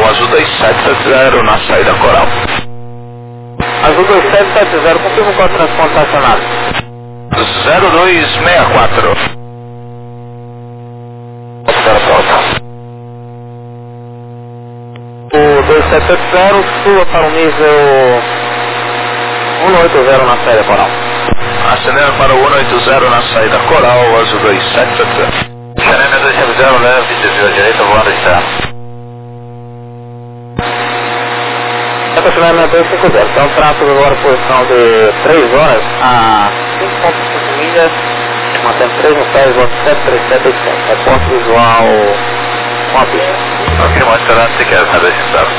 Azul 2770 na saída Coral. Azul 2770, confirma qual transporte acionado? 0264. O 2770 sua para o nível 180 na saída Coral. Acelera para o 180 na saída Coral, Azul 2770. Xereme 250, leve, desvio à direita, voando externo. Xereme 250, então tráfego agora posição de 3 horas a 5,5 milhas, mantendo 3 no pé, voto 737 reporte visual com a pista. Ok, monitorando, se quer saber se sabe.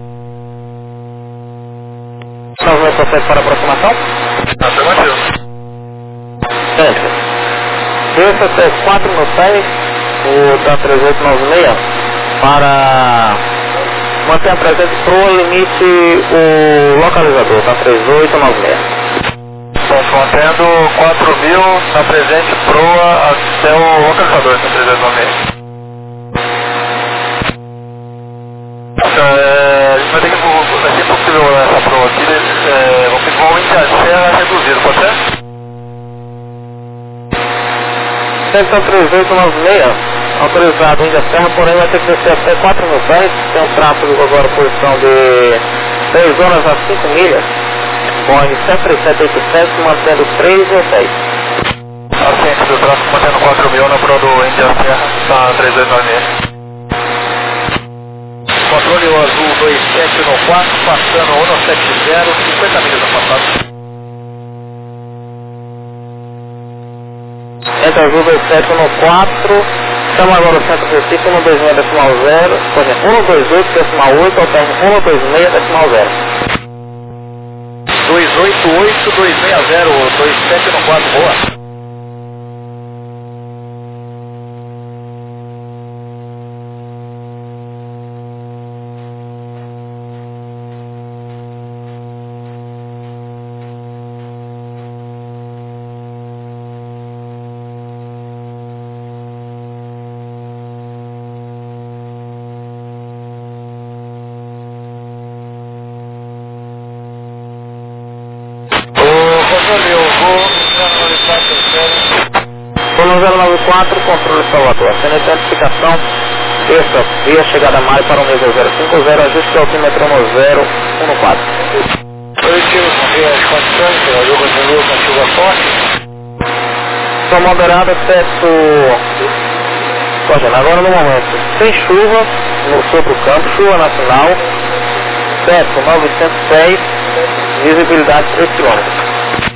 Estamos no processo para aproximação? Afirmativo. Sempre. Desça até 4 no pé, o da 3896, para manter a presença pro limite o localizador, da 3896. Mantendo 4.000 na presente proa até o localizador, da 3896. A gente vai ter que, possível essa proa aqui, vamos ter que voar a serra reduzido, pode ser? Centro 3896, autorizado ainda serra, porém vai ter que descer até 4 mil pés, tem um tráfego agora posição de 6 horas a 5 milhas, Boeing 737, mantendo 3 e 6. Assente do tráfego mantendo 4.000 na proa do Índia Serra, está 3896. Controle o Azul 2794, passando 170, 50 milhas afastado. Centro Azul 2714, estamos agora no centro Recife, 126.0, 128.8, ao término 126.0. 288-260, 2794, boa. Polo 094, controle Salvador. Sendo identificação, terça, via chegada a maio para o nível 050, ajuste o altímetro no 014. Positivo, bom dia, as condições, a Juba Zulu com chuva forte. São moderada, teto... Agora no momento, sem chuva, no sobre o campo, chuva nacional, teto 906, visibilidade 3 km.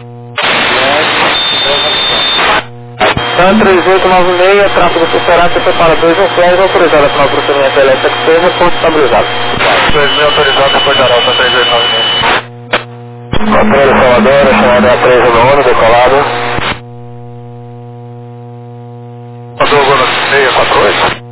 Tan 3896, tráfego superado, prepara 216, autorizado para o procedimento elétrico externo, ponto estabilizado. 2.000 autorizado, depois da nota 3896. Controle Salvador, chamada A311, decolado. Mandou o 648.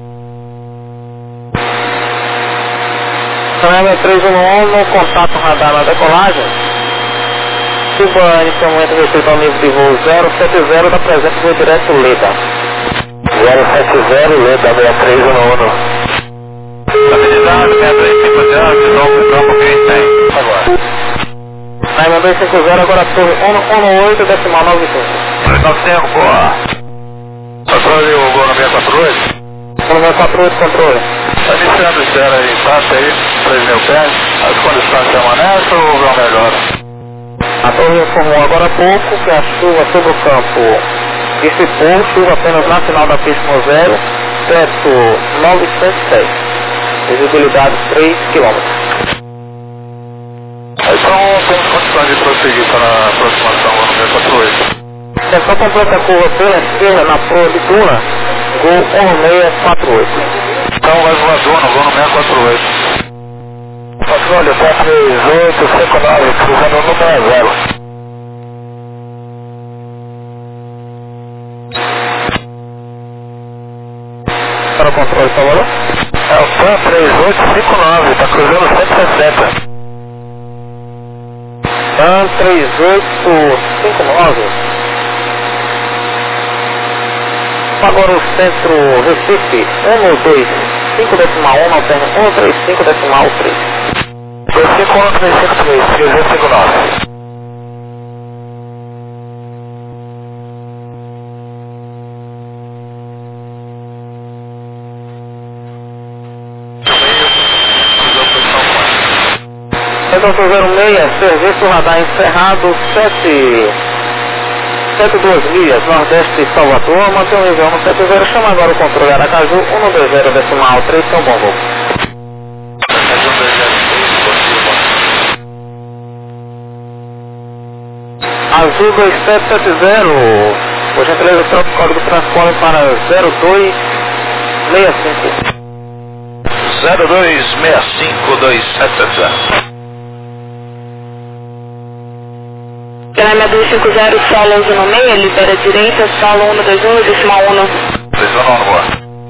Chamada A311, contato radar na decolagem. Suba inicialmente respeito ao nível de voo 070 da presente voo direto Leda. 070 Leda 6311. Habilidade 6350, de novo o campo que a gente tem agora. Naima 250, agora torre 118, decimal 95. 95, boa. Controle o Gol 648. 648, controle. Está iniciando o zero aí, passa aí, 3.000 pés. As condições permanecem ou vão melhor? A torre informou agora há pouco que a chuva sobre o campo dissipou, chuva apenas na final da pista com zero, teto 906, visibilidade 3 km. Então temos condições de prosseguir para a aproximação Gol 648. É só completar a curva pela esquerda na proa de Duna, Gol 1648. Então vai voar Duna, Gol 648. Controle 43859, cruzando o número 0. Para o controle, por favor. É o PAN 3859, está cruzando 160. PAN 3859. Agora o centro Recife, 112. 5 decimal 1, alterne 135 decimal 3. 251353, 359. Então, 06, serviço radar encerrado, 72 milhas, nordeste de Salvador, mantém o nível 170, chama agora o controle Aracaju, 120 decimal 3, São Bom Voo. Azul 2770, por gentileza, troca o código de transporte para 0265. 02652770. Grêmio 250, solo 11 no meio, libera direita, solo 121, decimal 1. 219 no ar.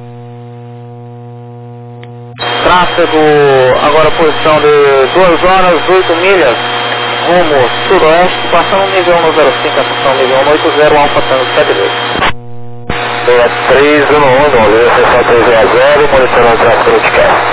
Tráfego, agora posição de 2 horas, 8 milhas, rumo sudoeste, passando nível 105, atenção nível 180, Alfa Tango 72. 311, olhei 6300, monitorando o tráfego no Ticast.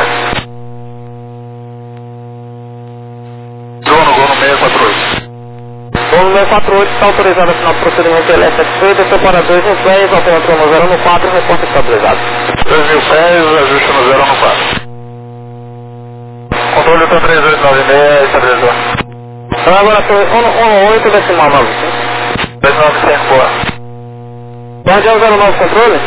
Gol no 648. Gol no 648, está autorizado a final do procedimento ele é satisfeito, seu para 2 no 10, alternativa no 0 no 4, repórter estabilizado. 2000 pés, ajuste no 0 no 4. Controle para 3896, estabilizou. Então agora foi 118 decimal 95. 295, boa. Guardião 09 controle?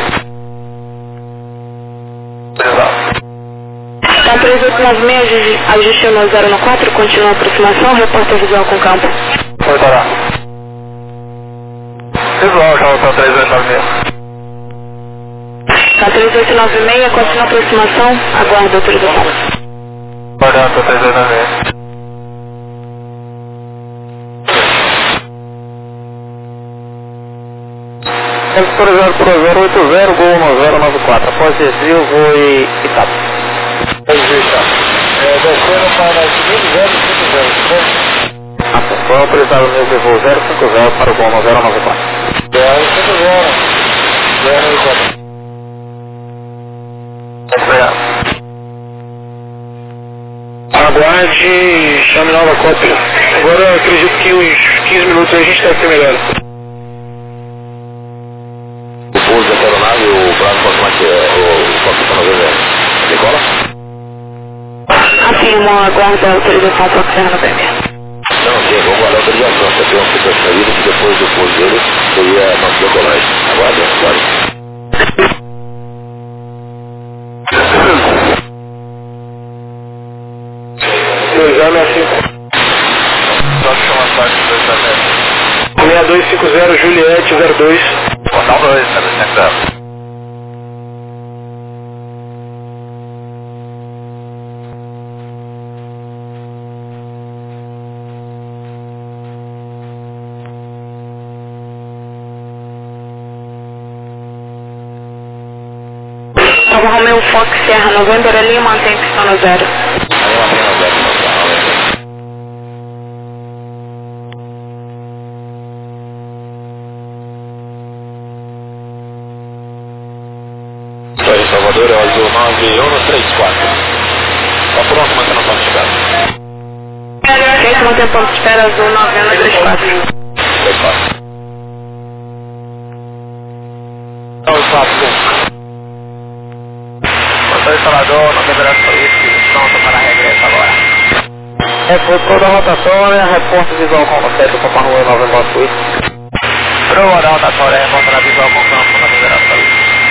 Estabilizado. Tá 3896, ajuste no 0 no 4, continua a aproximação, repórter visual com campo. Cortará. Visual, já voltou 3896. Tá 3896, continua a aproximação, aguarda a autorização. Guardando, 3896. Autorizado por 080, gol no 094. Após desvio, voo e etapa. Descendo para 5050. Atenção, autorizado no nível voo 050 para o gol no 094. 050. Aguarde, chame nova cópia. Agora eu acredito que uns 15 minutos a gente deve ter melhor. O pouso da aeronave, o plano automático, o cockpit está fazendo decola? Afirmo, aguarda a autorização para Serra no BM. Não, sim, vamos guardar a autorização. Você tem uma situação vida que depois do pouso dele seria manter a colagem. Aguarde, aguarde. Seu exame é assim. Só que chama a parte do exame. 6250 Juliette 02. Portal 2, né? Central. Nova Romeo Fox Serra November ali, mantém pistão no 0. Aí uma pena dessa, não tá? Salvador é o azul 9134. Tá pronto, mantendo o ponto de espera. Gente, mantém ponto de espera azul 9134. 34. Então, o fato. Motor instalador, não deverá sair, pronto para regresso agora. Foi toda a rotatória, repórter visual com 7, Papa Rua 998. Proa da rotatória, repórter na visual com campo, na deverá sair.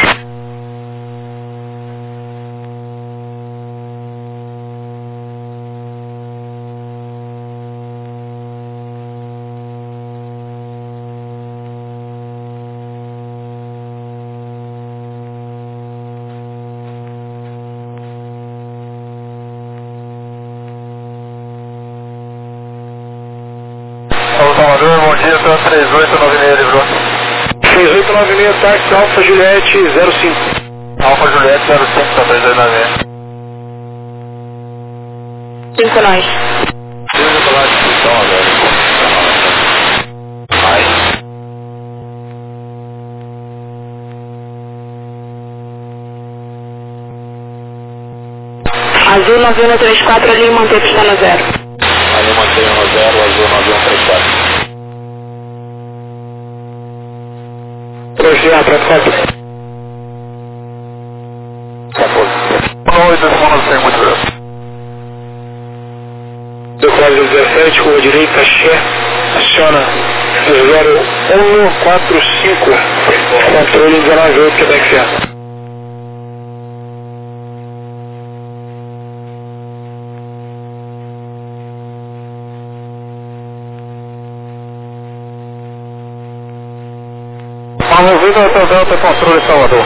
Salvador, bom dia, estou 3896, livrou. 3896, táxi Alfa Juliette 05. Alfa Juliette 05, está 3896. 5 nós. Deixa eu falar de discussão agora. Vai. Azul 9134, ali mantém pista no 0. Ali mantém no 0, Azul 9134. Projeto, pronto. Oi, desmona sem muito grande. Decolagem 17, rua direita, Xé, aciona 0145, controle 198, Quebec certo. Vamos ver o Delta Controle Salvador.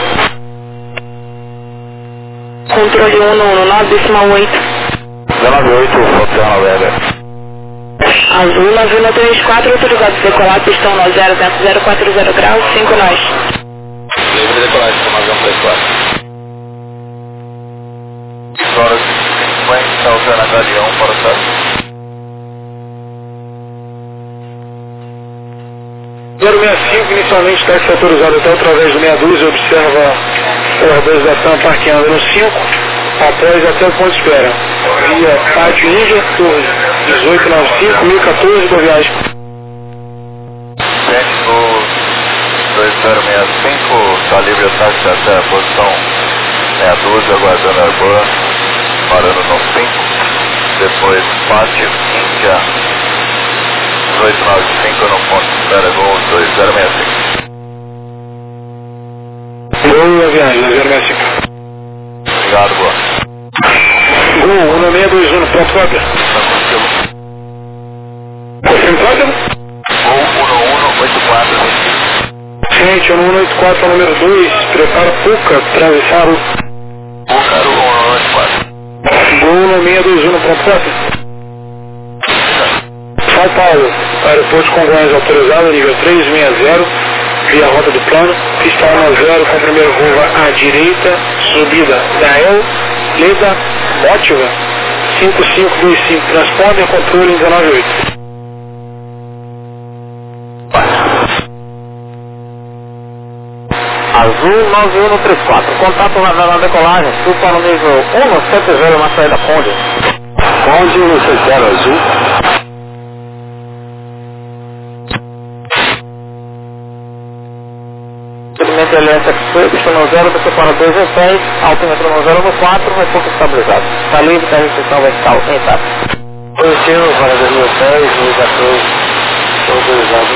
Controle 119, decimal 8. 198, Hotel November. Azul 9134, autorizado decolar, pistão no 0, vento 040 graus, 5 nós. Livre decolagem, 9134. Horas 50, usando Galeão para o Estado. 065, inicialmente táxi autorizado até através do 62, observa o organização parqueando no 5, após até o ponto de espera. Via Pátio Índia, Torre 1895, 1014, boa viagem. Técnico 2065, está livre o táxi até a posição 612, aguardando a Urban, parando no 5, depois Pátio Índia 1895 no ponto de espera, Gol 2065. Boa viagem, 065. Obrigado, boa. Gol 1621, pronto, cópia. Confirme, cópia? Gol 1184. Gente, 1184, número 2, prepara Puca, transição. Puca 1184. Gol 1621, pronto, cópia. São Paulo, aeroporto de Congonhas autorizado, nível 360, via rota do plano, pista 10 com o primeiro curva à direita, subida da El, Leda, Mótiva, 5525, transponder, controle 198. Azul 9134, contato na decolagem, supa no nível 170 na saída Conde. Conde 170 Azul. Segmento LSFC, pista no 0, você para 216, altímetro no 0 no 4, recurso estabilizado. Está livre da restrição vertical em etapa. Positivo para 2010, 2014, autorizado,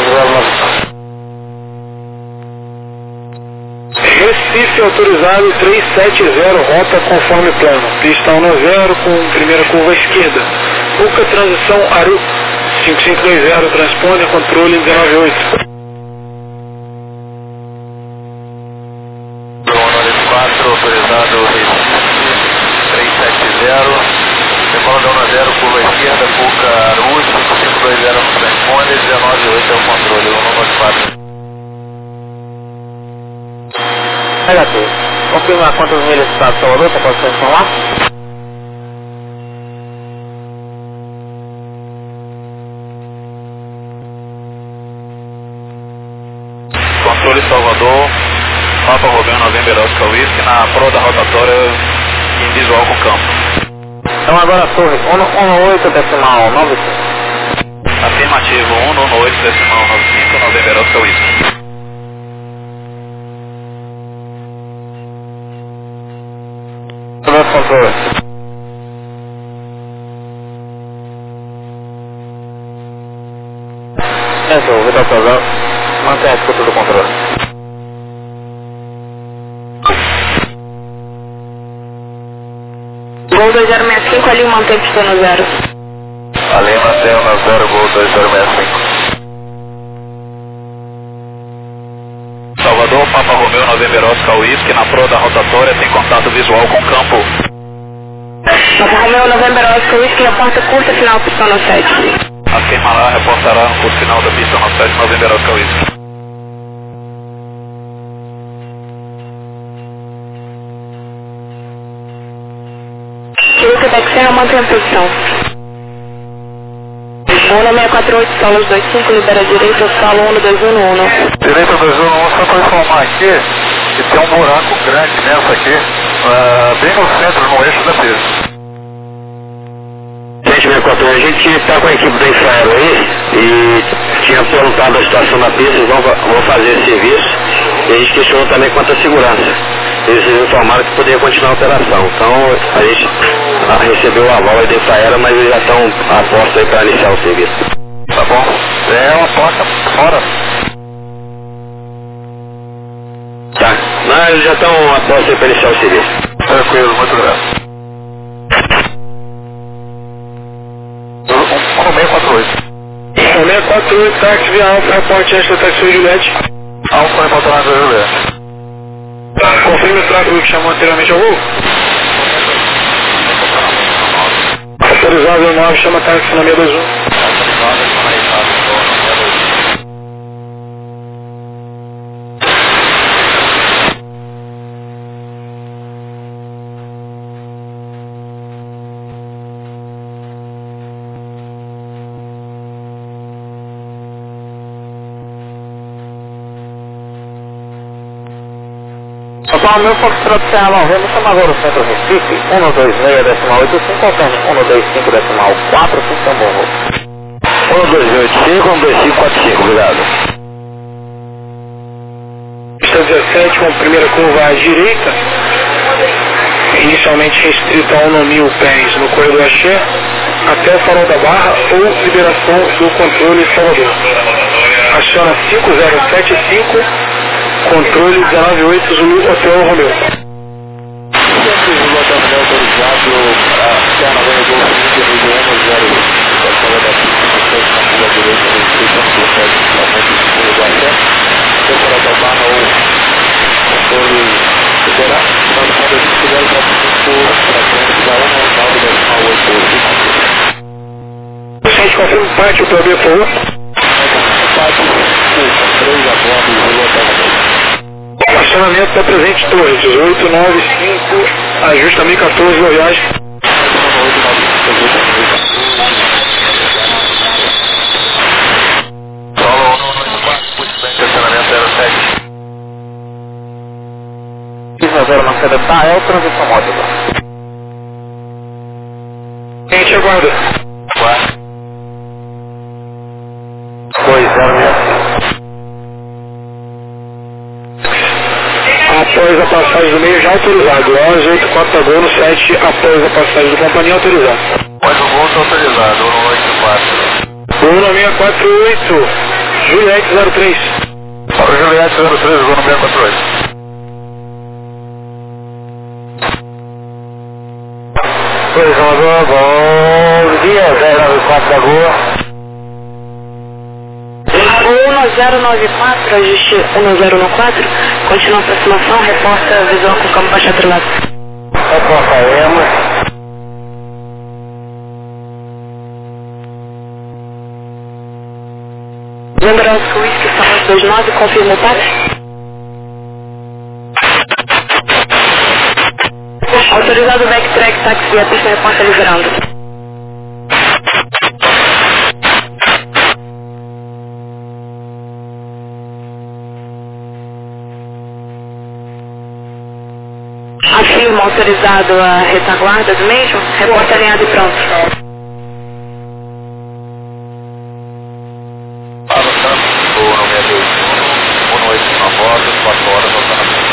095. Recife autorizado 370, rota conforme plano. Pista 10 com primeira curva à esquerda. Puca transição Aru 5520, transponder, controle 198. 4, autorizado Recife 370, decola da 10, curva esquerda, Puca Aru 5520 no transponder, 198 é o controle, 194. Negativo. Confirmar quantas milhas está de Salvador, para poder informar? Controle Salvador, Papa Romeo November Oscar Whisky, na prova da rotatória em visual com campo. Então agora a torre 118 decimal 95. Afirmativo, 118 decimal 95, November Oscar Whisky. Controle. Entrou, Vitor Cazal. Mantém a escuta do controle. Gol 2065, ali mantém pista no 0. Ali mantém no 0, Gol 2065. Salvador, Papa Romeo November Oscar Whisky, na proa da rotatória, tem contato visual com o campo. Papa Romeo November Oscar Whisky, reporta curta final pista no 7. Afirma lá, reportará o final da pista no 7, November Oscar Whisky. Quebec Serra, mantém a posição. Bola 648, solos 25, libera direita, solo 1211. Direita 211, só para informar aqui que tem um buraco grande nessa aqui, bem no centro, no eixo da pista. A gente está com a equipe da Infraero aí e tinha perguntado a situação na pista, eles vão fazer esse serviço e a gente questionou também quanto à segurança. Eles informaram que poderia continuar a operação. Então a gente recebeu o aval aí da Infraero, mas eles já estão a posto aí para iniciar o serviço. Tá bom. É uma placa fora. Tá. Não, eles já estão a posto aí para iniciar o serviço. Tranquilo, muito grato. 648, táxi via Alfa, reporte antes da taxi Juliette. Alfa, reporte antes da Juliette. Confirme o tráfego que chamou anteriormente ao voo. Autorizado 9, chama táxi na 621. Pessoal, meu Foxtrot CA 90, chama agora o Centro Recife, 126,85, alterne 125,45, Tambor Roxo. 1285, 12545, obrigado. Pista 17, com primeira curva à direita, inicialmente restrita a 1.000 pés no corredor Axé, até o Farol da Barra ou liberação do controle Salvador. Aciona 5075, controle 198, Zulu Hotel Romeu. A gente confirma o pátio para ver, por favor. Acionamento está presente, torre 1895, ajusta 1014, boa viagem. Solo 194, muito bem, estacionamento 07. Pista 0 na sede da El, transição módulo. Gente, aguarda. 2065. Após a passagem do meio já autorizado, 1184 Gol no 7, após a passagem do companhia autorizado. Mas o voo está autorizado, 184. Gol no 648, Juliette 03. Para o Juliette 03, voo no 648. Pois, Salvador, bom dia, 094 da Goa. 1094, ajuste 1094, continua a aproximação, reporta visual com campo baixo atrelado. Reportaremos. Lembrando que o uísque são 29, confirma o táxi. Autorizado o backtrack, táxi via pista, reporta liberando. Afirma autorizado a retaguarda do mesmo, reporta alinhado e pronto. Para o campo, voo no 621, 181 na borda, 4 horas autonomamente.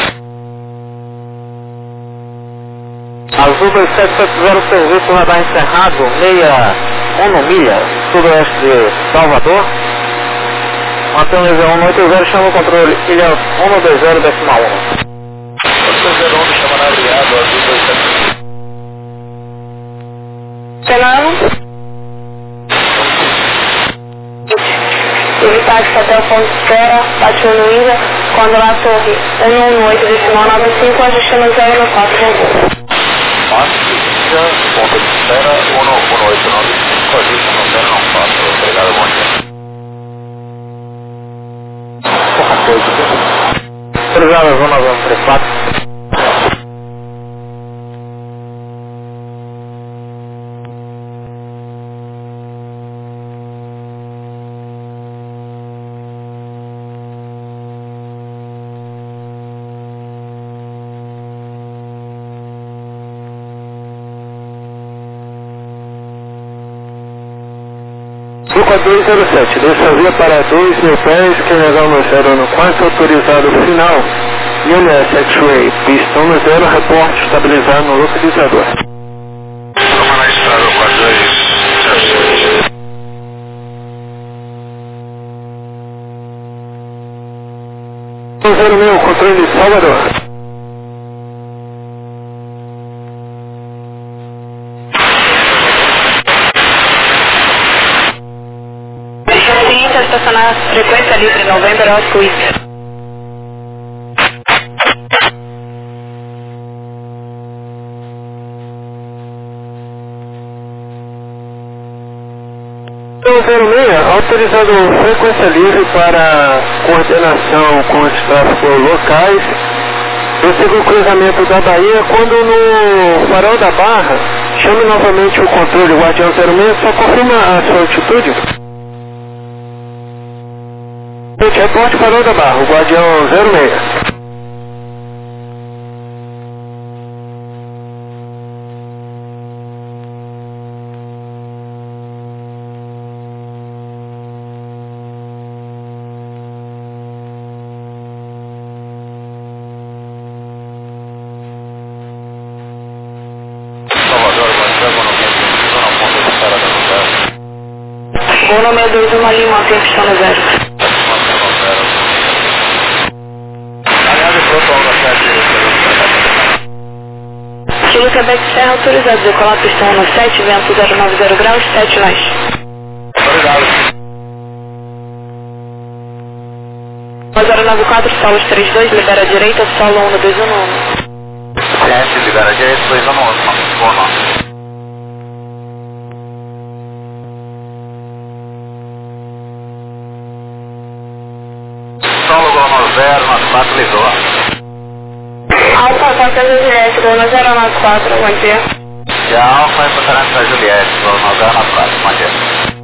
Azul 2770, serviço radar encerrado, 61 milha, sudoeste de Salvador. Antônio 180, chama o controle, ilha 120,1. Você 01 chama na aliado, azul 27. Fernando? Teve táxi até o ponto de espera, bateu no ilha, quando lá a torre 118,95, ajustando 094, voltou. Ponto de espera, 1895, ajusta no 094, obrigado, bom dia. Autorizado a zona 134. Grupo 207, deixa via para 2 mil pés, Kennegal no 0 no 4, autorizado final. ILS X-Ray, pistão no 0, reporte estabilizado no localizador. Vamos na estrada 4207. Zero meu, controle Salvador. Estacionar frequência livre, November Oscar Whisper. Autorizado frequência livre para coordenação com os tráfegos locais. Eu sigo o cruzamento da Bahia. Quando no farol da Barra, chame novamente o controle Guardião 06, só confirma a sua altitude. Reporte farol da Barra, o Guardião 06. Gol no 62, uma linha, mantém a pistão no 0. Estilo Quebec Serra autorizado, decolar pistão no 7, vento 090 graus, 7 nós. Obrigado. 094, solos 32, libera a direita, solo 1 no 211. Ciência, libera a direita, 211, bom nome. Solo Gol no 094, ligou. Alfa, Santa Juliette, Gol no 094, bom dia. E a Alfa é para Santa Juliette, Gol no 094, bom dia.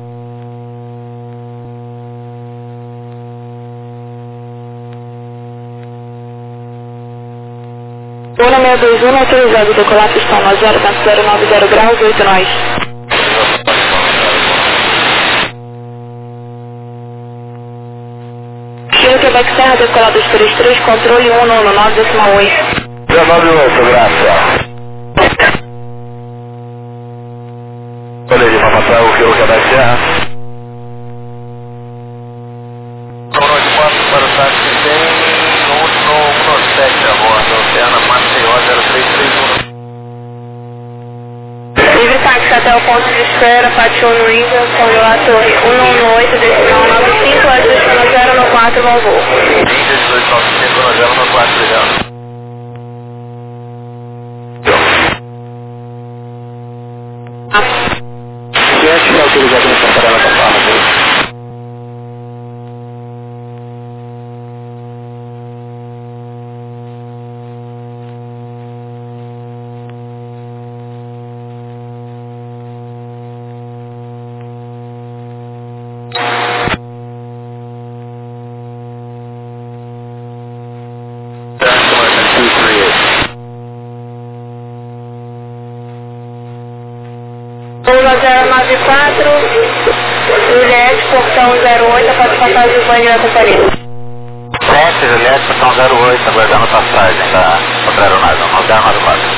Gol no 621, autorizado, decolar pistão no 090 graus, 8 nós. Estilo Quebec Serra, decolar 233, controle 1 no 9,8. 098, graças. Olha de Papatá, o Rio Quebec Serra. Número de 4 para o táxi tem no 17 a bordo, Oceana Maceió 0331. Livre táxi até o ponto de espera, Pátio no Índia, Congelar a Torre 118, decimal 95, destino 094, bom voo. Índia 1895 no 094, obrigado. Ciência é autorizado nessa parada da Barra, viu? Lula 094, Juliette, portão 08, pode passar de banho da companhia. Ciência, Juliette, portão 08, aguardando a passagem da outra aeronave, 094.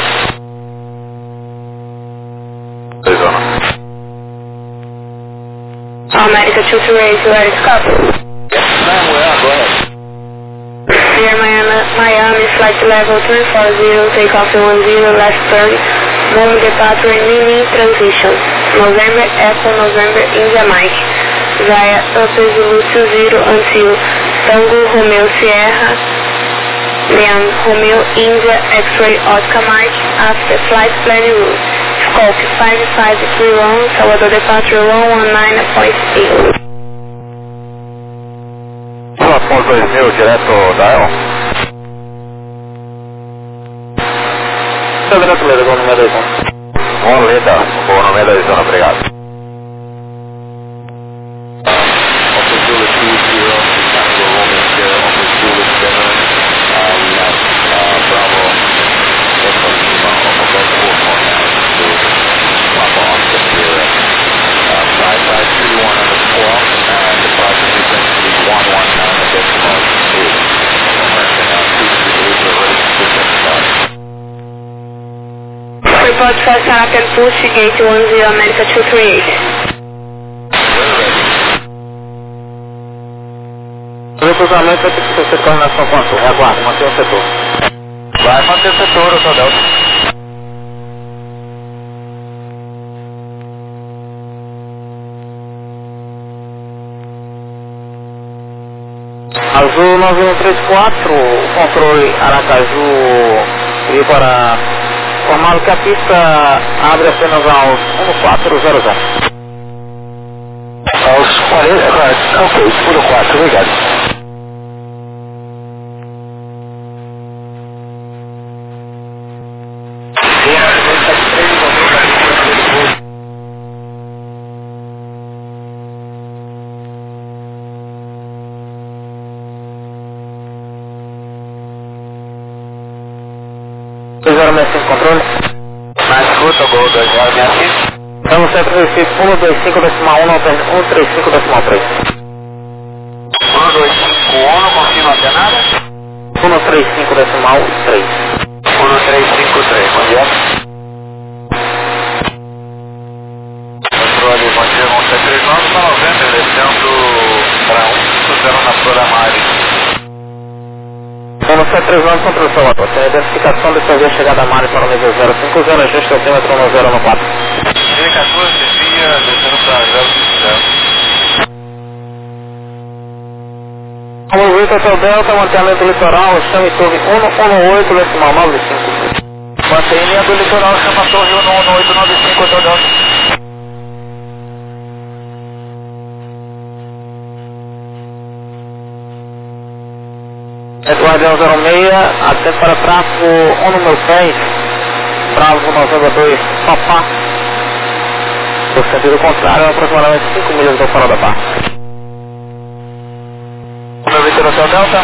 2-1. América 228, ready to copy. Dear Miami, flight level 340, takeoff 10, left turn, moving departure in transition, November, Echo, November, India Mike, via Upper Zulu 20 until Tango, Romeo, Sierra, Liam, Romeo, India, X-Ray, Oscar Mike, after flight planning route, scope 5531, Salvador departure 119.8. Afonso 2000, direto da El. Direto Leda, Gol número 2. Gol Leda, Gol número 2, obrigado. Bravo, Report for Sarapian Push, Gate 10, America 238. O cruzamento vai ter que ser coordenação com a torre. Aguarde, mantenha o setor. Vai manter o setor, Hotel Delta. Azul 9134, controle Aracaju e para formá-lo que a pista abre apenas aos 1400. Aos 40, ok, por 4, obrigado. Sem controle. Na escuta, Gol 2065. Estamos sempre no Recife 125 decimal 1, 135 decimal 3. 1251, não confirma até nada? 135 decimal 3. 1353, bom dia. Controle, bom dia, 139, está 90, descendo para 150 na Programari. 139, controle Salvador. Tem a identificação de fazer a chegada a Mari para o nível 050, ajuste o quilômetro 1014. D14, desvia, descendo para 050. Vamos ver Hotel Delta, mantenimento litoral, chame torre 118 decimal 95. Mantém linha do litoral, chama torre 11895, Hotel Delta. Guardião 06, atento para tráfego 1 número 6, Bravo 92, Papá. No sentido contrário, aproximadamente 5 milhas do fora da barra. Meu Vitor Hotel Delta.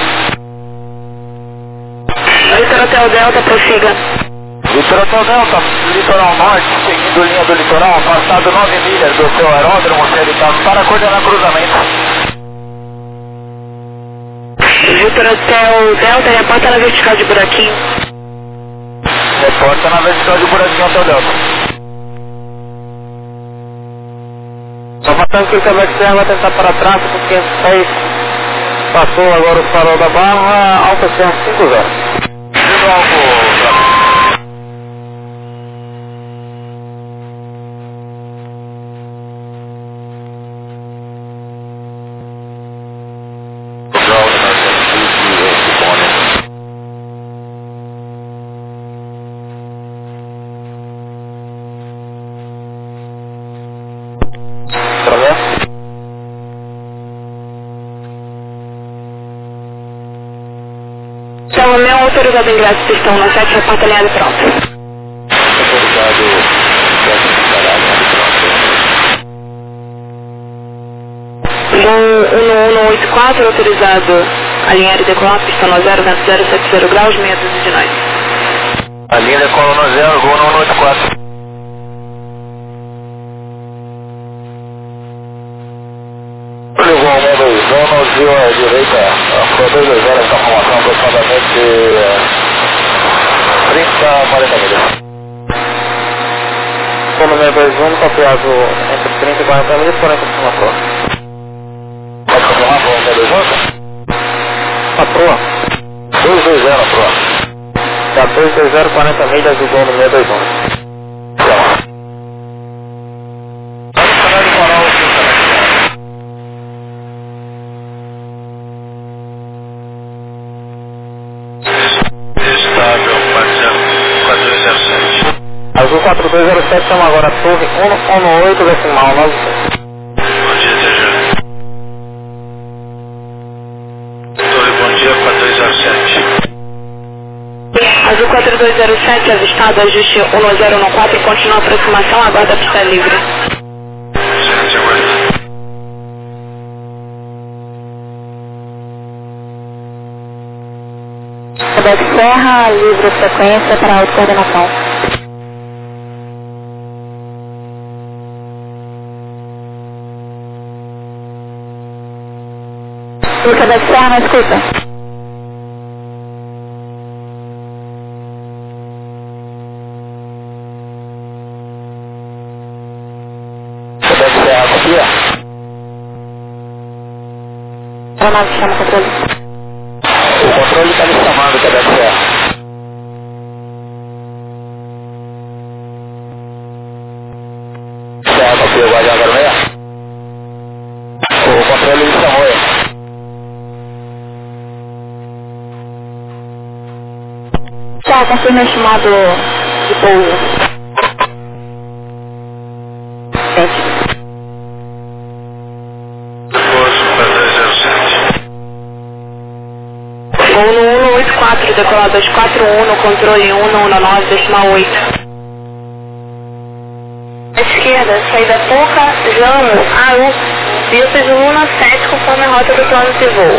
Vitor Hotel Delta, prossiga. Vitor Hotel Delta, litoral norte, seguindo linha do litoral, afastado 9 milhas do seu aeródromo celitado para coordenar cruzamento. Vitor Hotel Delta, reporta na vertical de buraquinho. Reporta na vertical de buraquinho, Hotel Delta. Só faltando que o Quebec Serra vai tentar para trás, porque 506 passou agora o farol da barra, Alta Serra 50. De novo, Romeu, autorizado ingresso, pistão na 7, reporta alinhado pronto. Autorizado, Gol 1184, autorizado alinhar e decolar, pistão no 0, vento 070 graus, meia dúzia de nós. a linha decola no 0, Gol 1184. Ligou ao mundo aí, vamos viu à direita, a 2 horas da formação, aproximadamente 30-40 milhas. O número 21, copiado entre 30 e 40 milhas, porém com uma proa. Pode confirmar para o número 21? A proa. 220 a proa. Da 220, 40 milhas do gol no 621. Azul 4207, chama agora a torre 118 decimal 96. Bom dia, Sérgio. Torre, bom dia, 4207. Azul 4207, avistado, ajuste 1014, continua a aproximação, aguarda a pista livre. Certo, aguarda. Quebec Serra, livre sequência para autocoordenação. O Quebec Serra, na escuta. Aeronave chama o controle. O controle está me chamando, cadê a CA? CA, confia o Guardião 06. O controle me chamou aí. Tá, confirma o chamado de pouso. Sente. Voo no 184, decolar 241, no controle 119,8. À esquerda, saída Pouca, Jano, Aru, Vistas Luna 7, conforme a rota do plano de voo.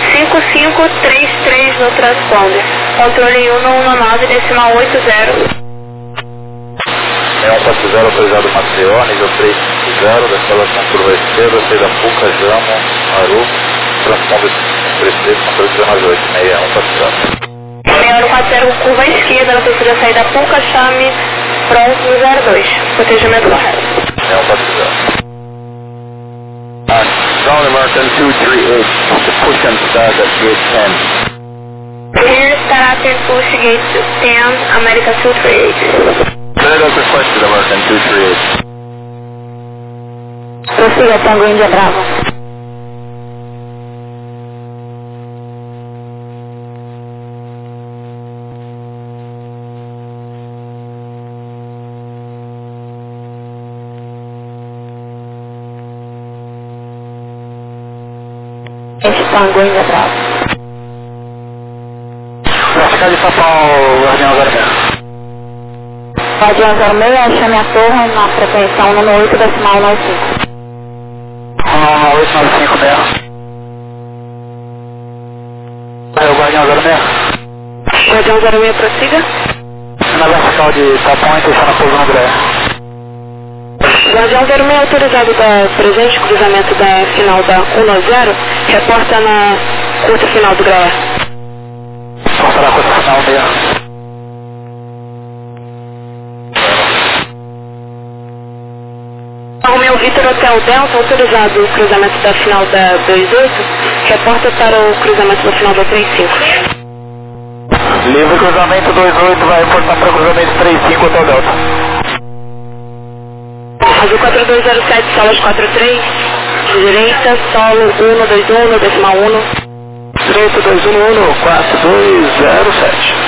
5533 no transponder, controle 119,80. É 140 autorizado Maceió, nível 350, decoração curva esquerda, saída Pouca, Jano, Aru, transponder 33, controle 198, 6140. 6140, curva esquerda, na terceira saída Pouca, chame pronto 02, protegimento correto. 6140. Ground American 238, push and start at gate 10. Here, start and push gate 10, American 238. That is requested, American 238. Prossiga, Tango Índia Bravo. Tango Índia Bravo. Vertical de São Paulo, Guardião 06. Guardião 06, chame a torre na frequência 198,95. 19895 mesmo. Aí o Guardião 06. Guardião 06, prossiga. Na vertical de São Paulo, intenção na pouso André. Guardião 06 autorizado da presente cruzamento da final da 190, reporta na curta final do GREA. Vamos para a curta final mesmo. Romeu Vitor Hotel Delta, autorizado o cruzamento da final da 28, reporta para o cruzamento da final da 35. Livre cruzamento 28, vai reportar para o cruzamento 35, Hotel Delta. Azul 4207, solas 43, de direita, solo 121, decimal 1. Direito 211, 4207.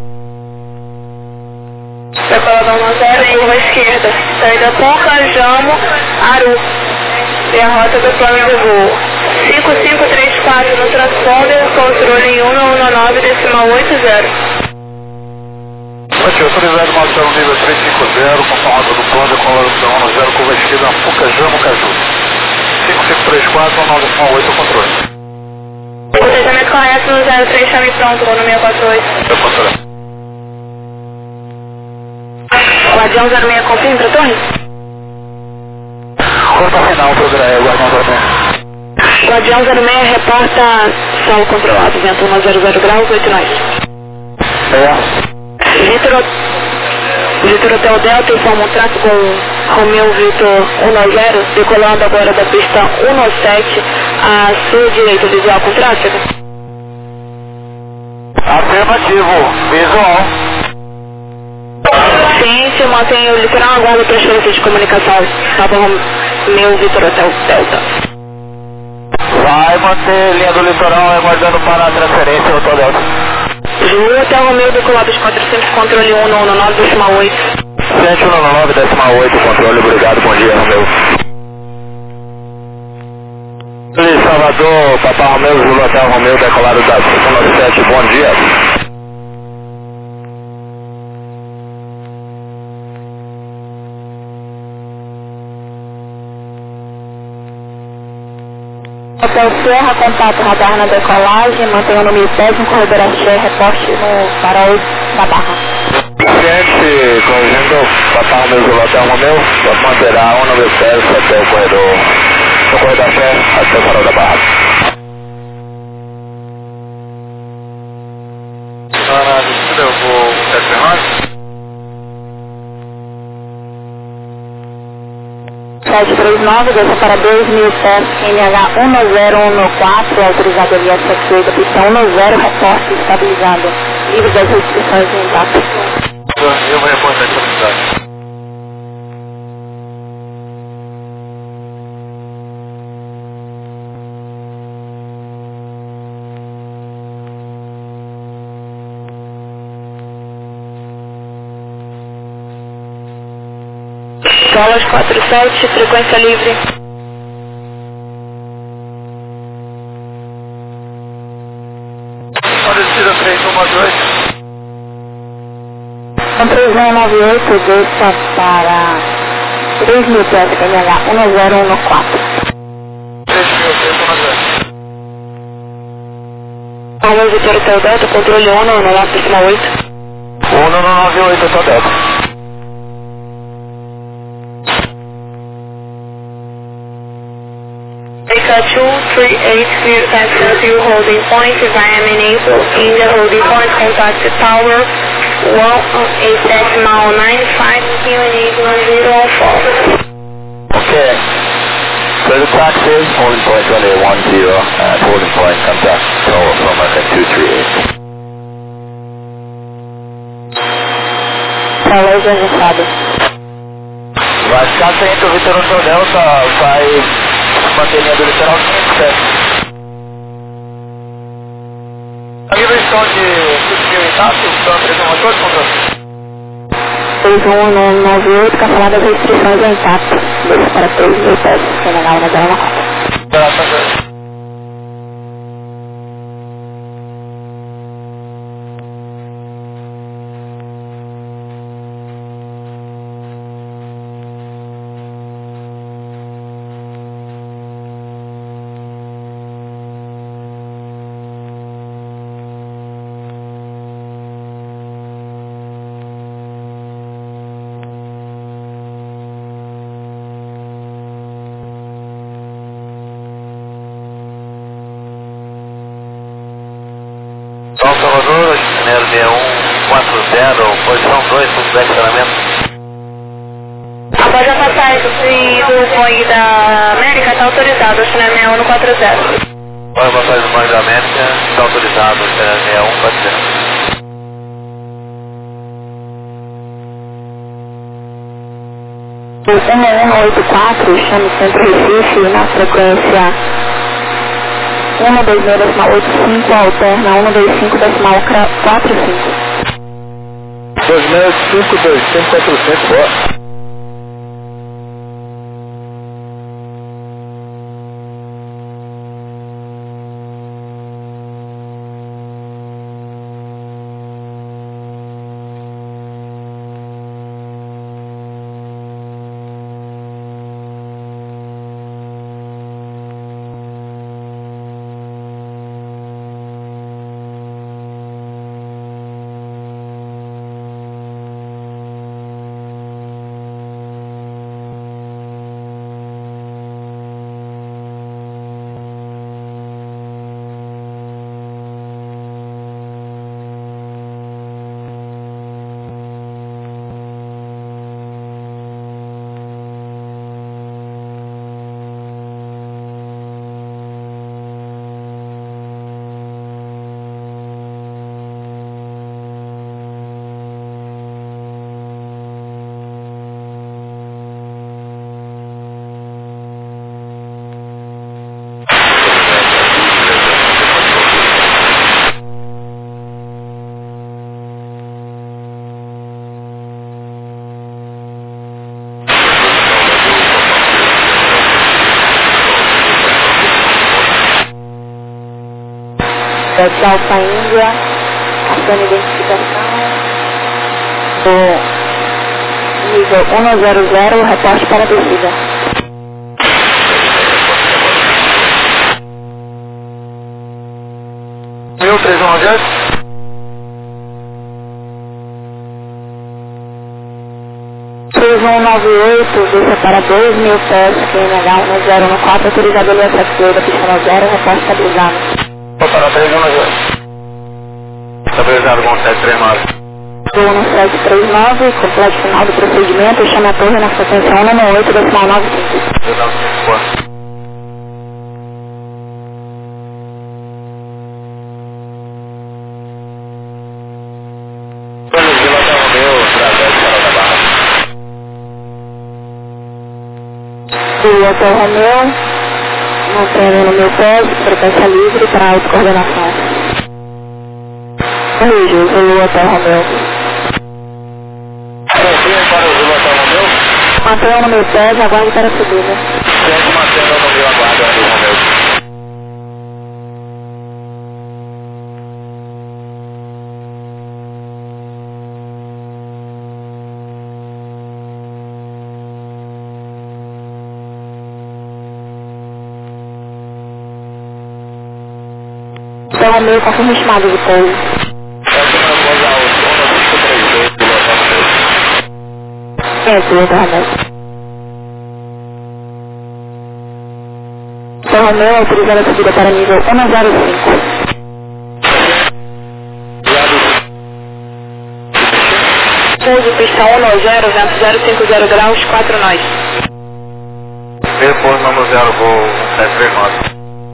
Decoladão 10, curva esquerda, saída Pouca, Jamo, Aru. E a rota do plano de voo. 5534 no transponder, controle 119,80. Aqui, autorizado Marcelo nível 350, com a rota do plano, decoração 10, curva esquerda, Pouca, Jamo, Caju. 5534, 918, controle. Protegimento correto no 03, chame pronto, voo no 648. Eu controle. Guardião 06, confirma para a torre? Curta final pro Guardião 06. Guardião 06 reporta solo controlado, vento 100 graus, 8 nós. Vitor Hotel Delta, informa um trato com Romeu Vitor 10, decolando agora da pista 17 à sua direita, visual com tráfego. Afirmativo, visual. Ciência, mantém o litoral, aguarda transferência de comunicação para Romeu Vitor Hotel Delta. Vai manter linha do litoral, aguardando para a transferência, Hotel Delta. Ju Hotel Romeu, decolado 400, controle 119,8. 119,8, controle, obrigado, bom dia, Romeu. Salvador, Papa Romeu, Zulu Hotel Romeu, decolado da 197, bom dia. Hotel Serra, contato radar na decolagem, mantenha no 1010 no corredor Axé, reporte no farol da Barra. Ciente, corrigindo, Papa Romeu, Zulu Hotel Romeu, manterá 197 até o corredor, no corredor Axé, até o farol da Barra. Eu vou terminar. 739, desça para 2.000 pés, NH 10114, autorizado LS78, pista 10, reporte estabilizado, livre das restrições em impacto. Eu vou reportar a estabilidade. Dólar 47, frequência livre. Descida 3118. 3198, desça para 3.000 pés, NH 10114. 3.000, Alô, Vitória Hotel Delta, controle 1, no lado decimal 8. 198, Hotel Delta. Take 238, taxi to holding point, environment info, in the holding point, contact the tower, 187 mile 95, QNH 1014. Okay. So the taxi is holding point 2810 at holding point contact tower from at 238. Alô, Janjado. Vai ficar atento, o Vitor Hotel Delta vai manter linha do litoral 507. A livração de Sutil e Tato, estão 3118, contato. 3198, cancelada das restrições em impacto, desça para 3.000 pés, NH 10114. Graças a Deus. São Salvador, janeiro 6140, posição 2, ponto de estacionamento. Após a passagem do Boeing da América, está autorizado, o channel 6140. Para a passagem do Boeing da América, está autorizado, o channel 6140. O 1184, chame Centro Recife, na frequência 126,85, alterna 125,45. 2652545, boa. de Alfa Índia, passando identificação do nível 100, reporte para a descida. Meu 318? Desça para 2.000 pés, QNH 1014, autorizado LSFC da pista 0, reporte estabilizado. Vou para 318. Estabilizado com 739. 1739, completo final do procedimento, chama a torre na frequência 198,95. Do Hotel Romeu, mantendo no meu pé, frequência livre para autocoordenação. Corrijo, Zulu Hotel Romeu. Mantenha no meu pé, aguarde para a subida. Sempre mantendo no meu aguardo do Romeu. Hotel Romeu, confirma o chamado de pouso. Hotel Romeu. Hotel Romeu autorizando a subida para nível 105. Pouso pista 190, vento 050 graus, 4 nós. Depois número 0, voo 739.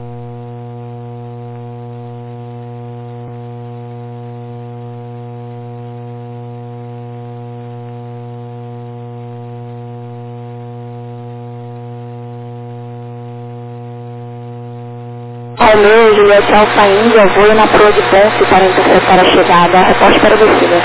Romeu, Juliette Alfa Índia, voe na proa de Ponce para interceptar a chegada. Reporte para a descida.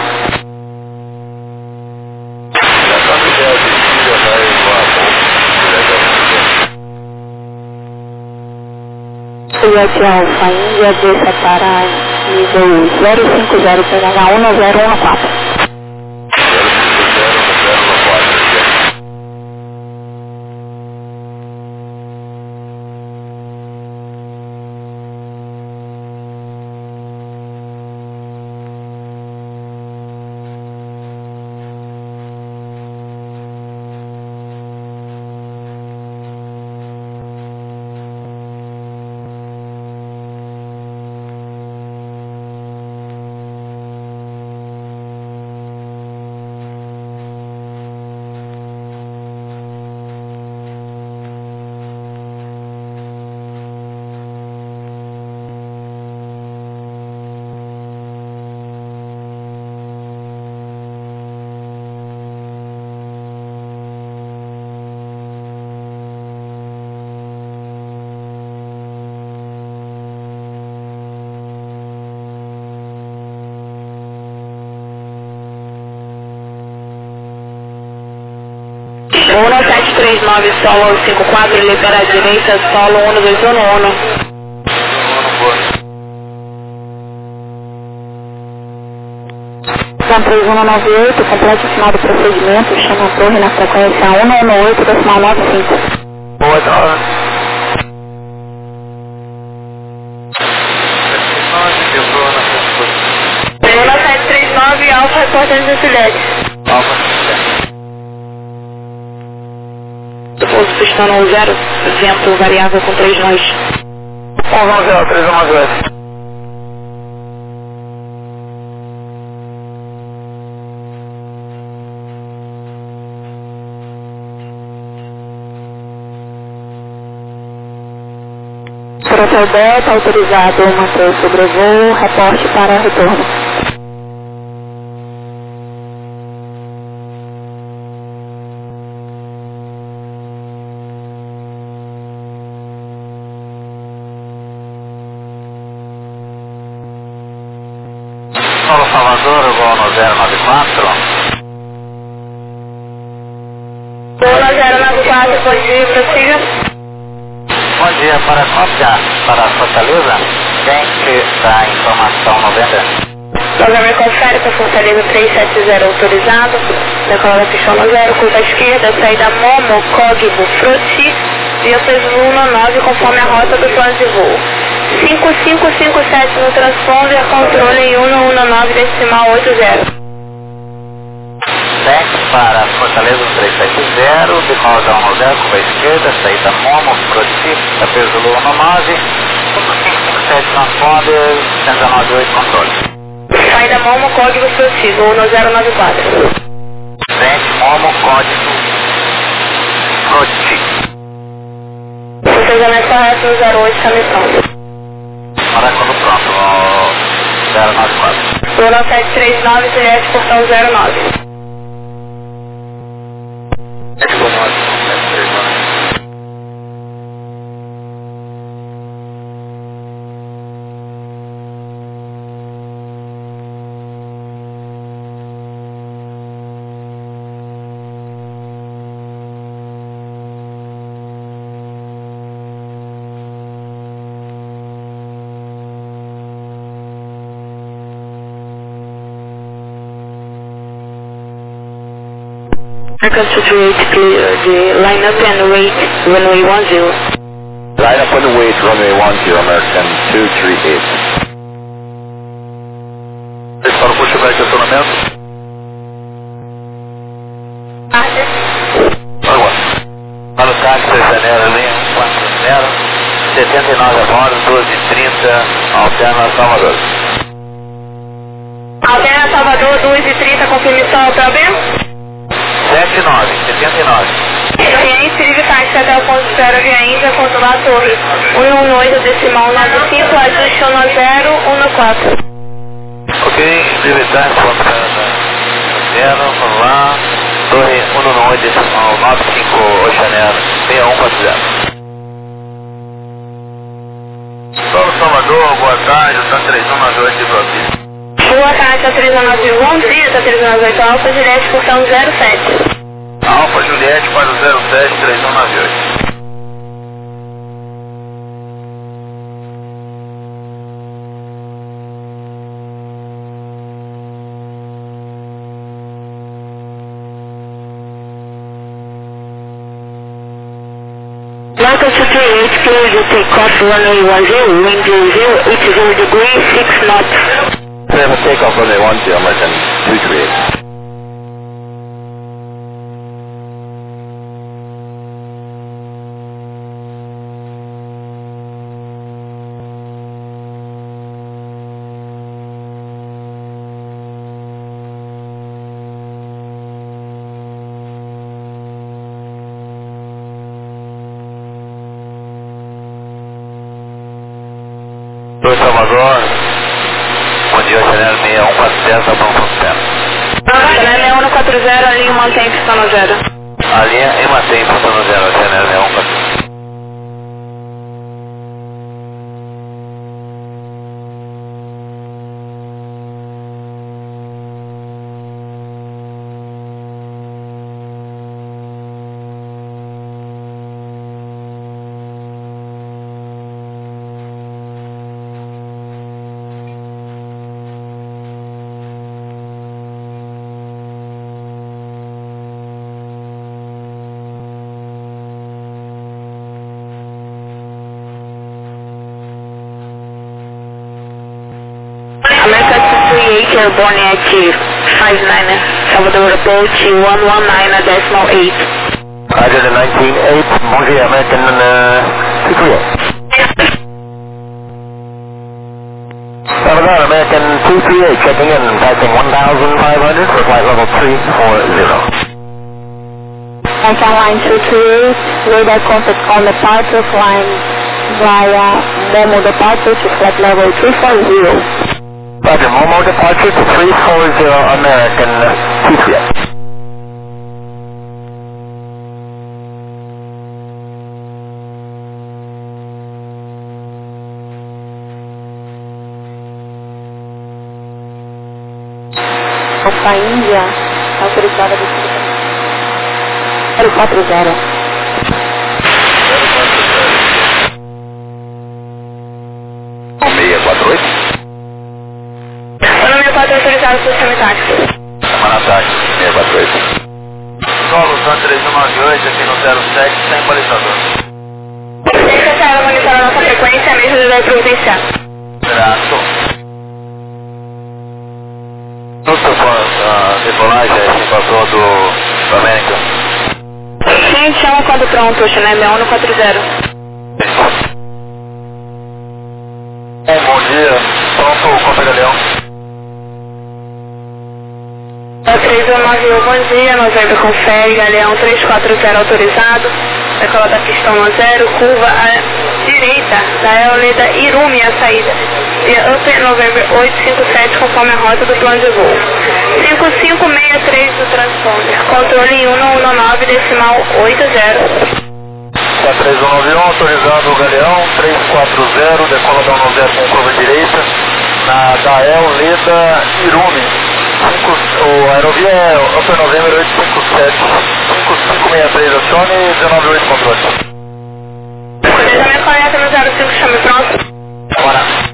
Juliette Alfa Índia, desça para nível 050, PNH 1014. Uno 739, solo 54, libera a direita, solo 1211. São 3198, complete o final do procedimento, chama a torre na frequência 118,95. Boa tarde. Uno 739, Alfa, reportando de Juliette. Alfa. Pouso pistão 0, vento variável com 3 nós. 110, 310. Para Hotel Delta, autorizado manter o sobrevoo, reporte para retorno. Solo Salvador, voo no 094. Uno 094, bom dia, prossiga. Bom dia, para copiar para Fortaleza, quem que dá a informação 90? November confere com Fortaleza 370 autorizado. Decola pistão 0, curva à esquerda, saída Momo, Código, Fruti, via Peso 19, conforme a rota do plano de voo. 5557 no transponder, controle em 119,80. Deck para Fortaleza 370, decola da 10, curva à esquerda, saída Momo, Fruti, Peso 19, 5557 transponder, 198 controle. Saída Saída Momo, código positivo, no 094. Sente Momo, código positivo. Vocês já correto no 08, camissão. Maracando pronto, no 094. Zona 739, Juliette, portão 09. American 238 clear the lineup and wait runway 10. Line up and wait, runway 10, American 238. Para o puxo back estacionamento. Agora. Para o táxi 6 de janeiro, linha 140, 79 a bordo, 12h30, alterna Salvador. Alterna Salvador, 2h30, confirmação para B? 79. Cliente, Sirive táxi até o ponto 0, via Índia, controlar a torre. 118, decimal 95, ajuste 1014. Ok, Sirive táxi, ponto 0, vamos lá. Torre 118, decimal 95, Oceanera, 6140. Solo Salvador, boa tarde, está 3198 de Brasília. Boa tarde, a 319, bom dia, a 398 Alfa Juliette, portão 07. Alfa Juliette para o 07, 3198. Welcome to 38, clear to take off runway 10, wind 080 degrees, 6 knots. Clear for takeoff runway 10, American 238. Salvador, bom dia, Oceanera 6140, tá bom, Oceanera 6140, a linha mantém pistão no 0. A linha e mantém pistão no 0, Oceanera 6140. American 238, airborne at 59, Salvador approach 119.8. Roger, 198, bom dia, American 238. Salvador, American 238, checking in, passing 1,500 for flight level 340. American line 238, radar contact on departure, flying via Momo departure to flight level 340. Roger, Momo departure to 340, American 238. Alfa Índia, autorizada do 040. 648. O número 4 autorizado por sistema táxi. Semana táxi, 648. Solo, San 3198, aqui no 07, sem balizador. Deixa que ela monitora a nossa frequência, mesmo da província. Graças. Decolagem, situação do América. Sim, chama quando pronto, Oceanera 6140. Bom dia, pronto, Copa Leão. 391, bom dia, Novembro confere, Galeão 340 autorizado, decola da pistão no 0, curva à direita, da Leda Irumi a saída, via Upper Novembro 857, conforme a rota do plano de voo. 5563 do transponder, controle 119, decimal 80. 4191, autorizado o Galeão 340, decola da 10 com curva direita, na Dael Leda Irumi. O aerovia é Upper November 857, 5563 acione, 198 controle. Planejamento correto no 05, chame pronto. Bora.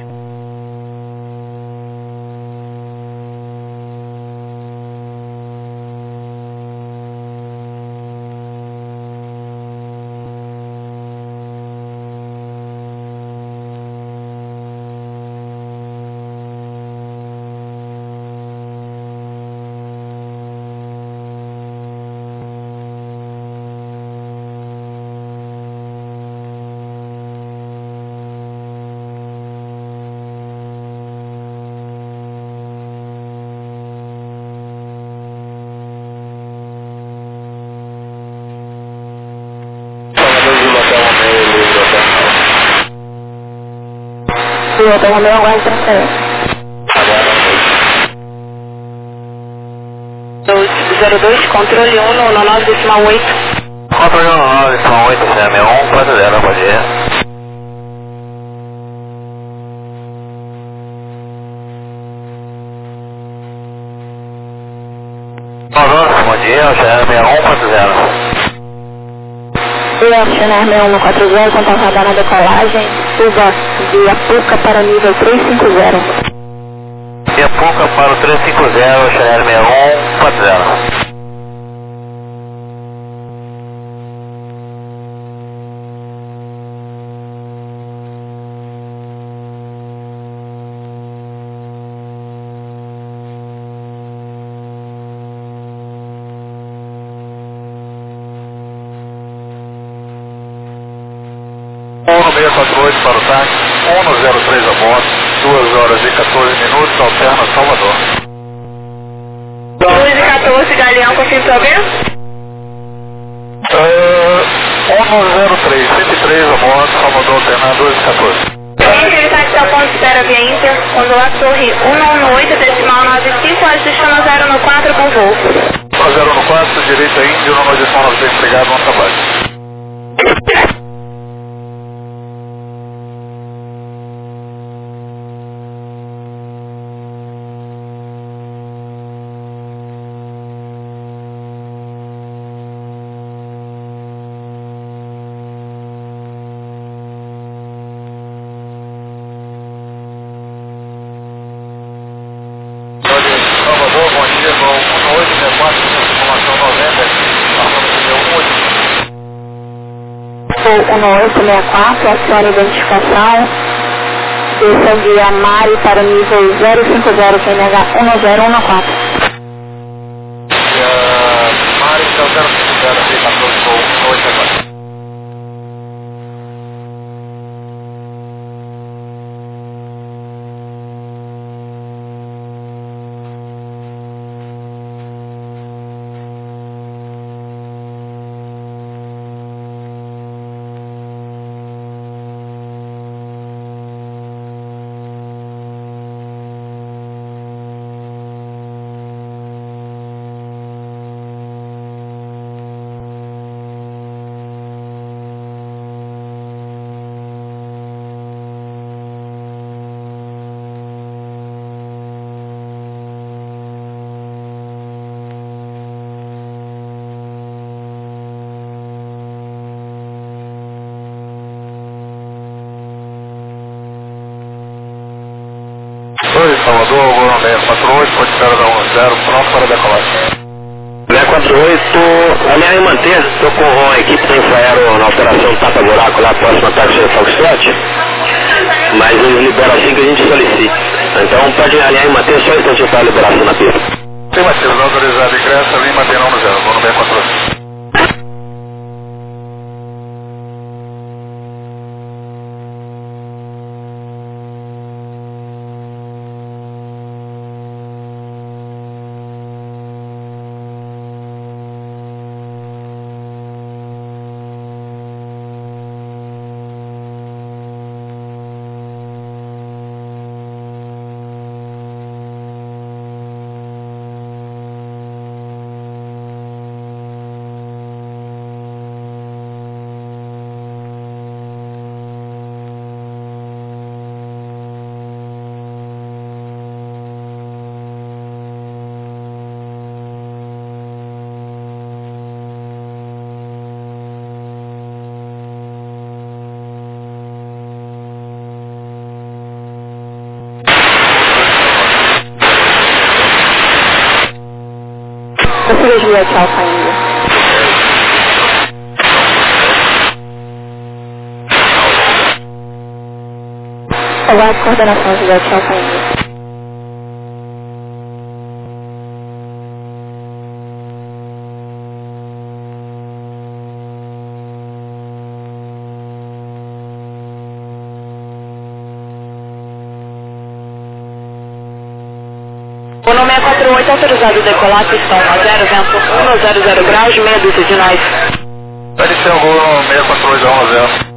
Eu tenho meu aguardo transferência. 02, controle 1 no 9 decimal 8. Controle 19, decimal 8, CM1, 40, bom dia. Bom dia, CM1, 40. Acionar 6140, contato radar na decolagem, suba de Apuca para nível 350. De Apuca para o 350, Chanel 6140. No 648 para o táxi, 103 a bordo, 2 horas e 14 minutos, alterna Salvador. 2 e 14, Galeão, confirma o problema? 103, 103 a bordo, Salvador, alterna 2 e 14. Ele está de ponto de espera via Inter, quando a torre 118, decimal 95, a sistema 014 com voo. 014, direita Índio, no audição 96, empregado, no trabalho. Salvador, bom dia, voo 1864, informação 90, Voo 1864, acione identificação, desça via Mari para o nível 050, QNH 1014. Mari, 050, 14, voo 1864. Salvador, Gol 648, pode espera da 10, pronto para decolagem. 648, alinhar e manter, estou com a equipe da Infraero na operação Tapa Buraco lá, próximo ataque do Foxtrot, mas eles liberam assim que a gente solicita. Então pode alinhar e manter, só instantinho para a liberação na pista. Tem Matheus, autorizado ingresso, ali manter não no 0, Gol 648. 2 Juliette Alfa Índia. Aguarde coordenação Juliette Alfa Índia. O nome é 48, autorizado a decolar, pistão 0, vento 1, 00 graus, meia dúzia de nós. Vai descer o voo no 642 10.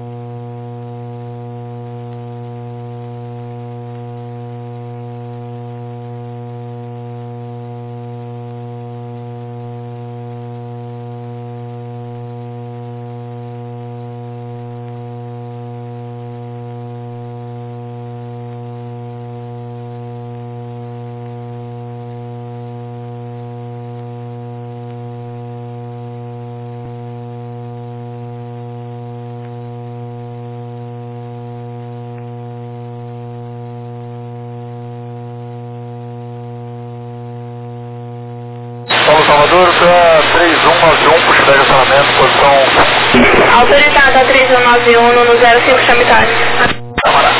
Salvador, para 3191, puxa 10 acionamento, posição... Autorizado a 3191 no 05 Chamitage. Camarada.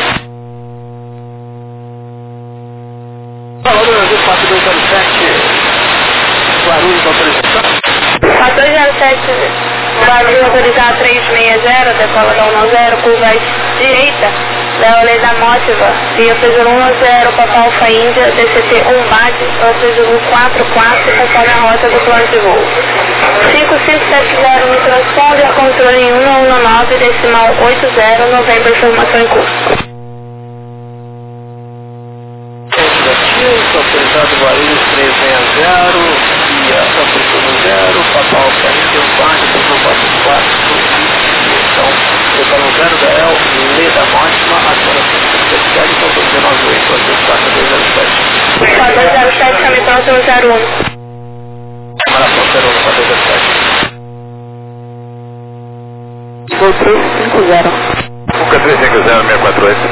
Salvador, 4207, Guarulhos, autorização. 4207, Guarulhos, autorizado 360, decola da 10, curva à direita, Leolê da Mótiva, via Preso 10, Papa Alfa Índia, DCT 1 BAD, Preso 44, conforme a rota do plano de voo. 5570 me transponde a controle 119, decimal 80, novembro, informação em curso. Autorizado Guarulhos 360, via São Preso 0, Papa Alfa Índia, 1 BAD, Preso 44, então, decolo 0 da El, Lê da Mótima, ação 577, controle 198, 4207. 4207, Hamilton 01. Marathon 01, 4207. Voo 350. Fuca 350 648.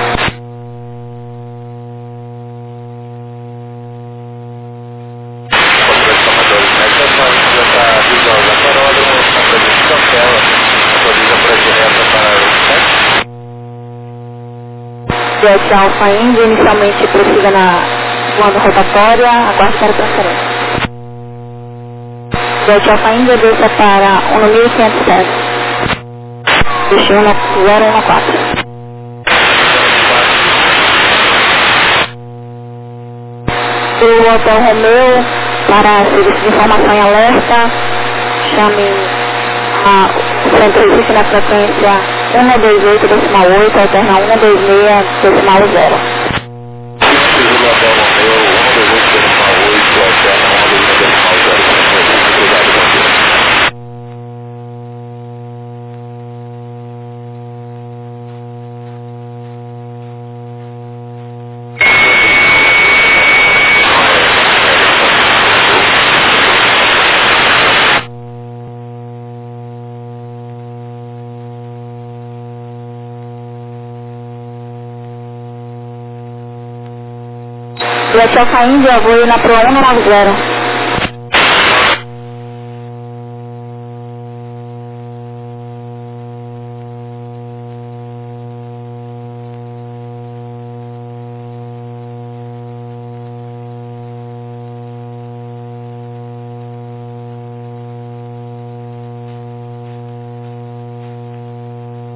Juliette Alfa Índia, inicialmente precisa na voando rotatória, aguarde para transferência. Juliette Alfa Índia desça para 1507. Destino 014. O Hotel Romeu, para serviço de informação e alerta, chame a Centro Recife na frequência 128,8, alterna 126,0. Juliette Alfa Índia, vou ir na Pro 190.